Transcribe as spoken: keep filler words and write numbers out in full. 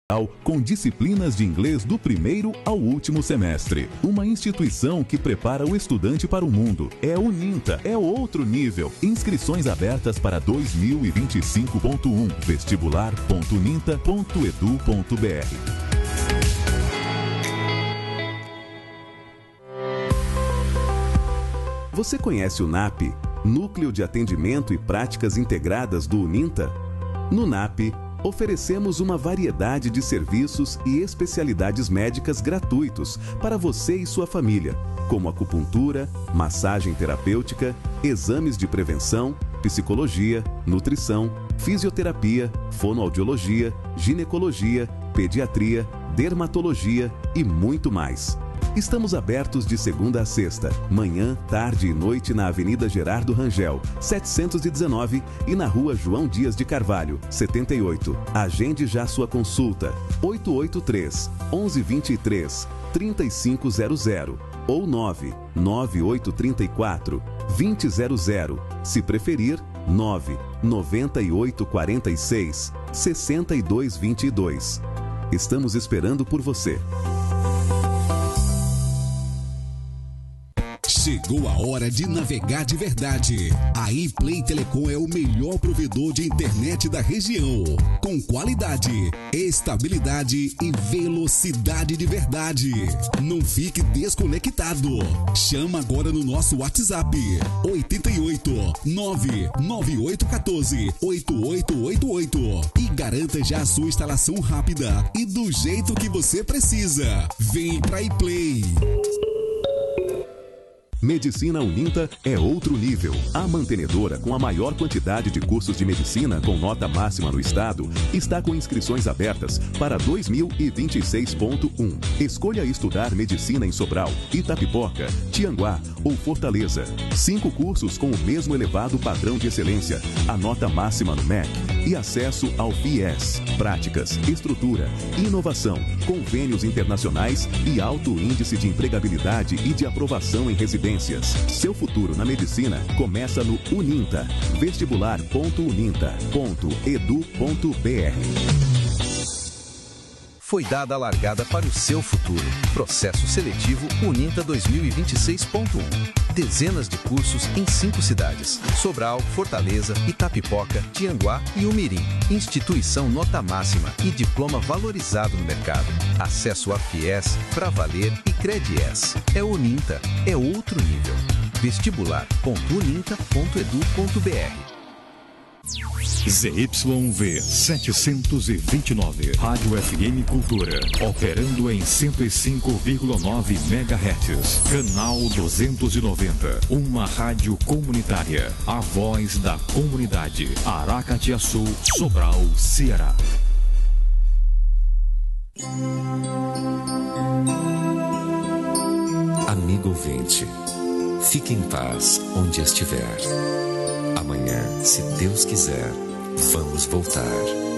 com disciplinas de inglês do primeiro ao último semestre. Uma instituição que prepara o estudante para o mundo. É o Uninta, é outro nível. Inscrições abertas para dois mil e vinte e cinco ponto um, vestibular ponto uninta ponto edu ponto br. Você conhece o NAP, Núcleo de Atendimento e Práticas Integradas do Uninta? No NAP, oferecemos uma variedade de serviços e especialidades médicas gratuitos para você e sua família, como acupuntura, massagem terapêutica, exames de prevenção, psicologia, nutrição, fisioterapia, fonoaudiologia, ginecologia, pediatria, dermatologia e muito mais. Estamos abertos de segunda a sexta, manhã, tarde e noite na Avenida Gerardo Rangel, setecentos e dezenove e na Rua João Dias de Carvalho, setenta e oito. Agende já sua consulta. oito oito três, onze vinte e três, trinta e cinco zero zero ou nove nove oito três quatro, vinte zero zero. Se preferir, nove nove oito quatro seis, seis dois dois dois. Estamos esperando por você. Chegou a hora de navegar de verdade. A iPlay Telecom é o melhor provedor de internet da região. Com qualidade, estabilidade e velocidade de verdade. Não fique desconectado. Chama agora no nosso WhatsApp oito oito nove nove oito um quatro oito oito oito oito e garanta já a sua instalação rápida e do jeito que você precisa. Vem pra iPlay. Medicina Uninta é outro nível. A mantenedora com a maior quantidade de cursos de medicina com nota máxima no estado está com inscrições abertas para dois mil e vinte e seis ponto um. Escolha estudar medicina em Sobral, Itapipoca, Tianguá ou Fortaleza. Cinco cursos com o mesmo elevado padrão de excelência, a nota máxima no M E C e acesso ao F I E S. Práticas, estrutura, inovação, convênios internacionais e alto índice de empregabilidade e de aprovação em residências. Seu futuro na medicina começa no Uninta. vestibular ponto uninta ponto edu ponto br. Foi dada a largada para o seu futuro. Processo seletivo Uninta dois mil e vinte e seis ponto um. Dezenas de cursos em cinco cidades: Sobral, Fortaleza, Itapipoca, Tianguá e Umirim. Instituição nota máxima e diploma valorizado no mercado. Acesso a F I E S, Pra Valer e Credies. É Uninta, é outro nível. vestibular ponto uninta ponto edu ponto br. Z Y V setecentos e vinte e nove, Rádio F M Cultura, operando em cento e cinco vírgula nove megahertz, canal duzentos e noventa, uma rádio comunitária, a voz da comunidade, Aracatiaçu, Sobral, Ceará. Amigo ouvinte, fique em paz onde estiver. Amanhã, se Deus quiser, vamos voltar.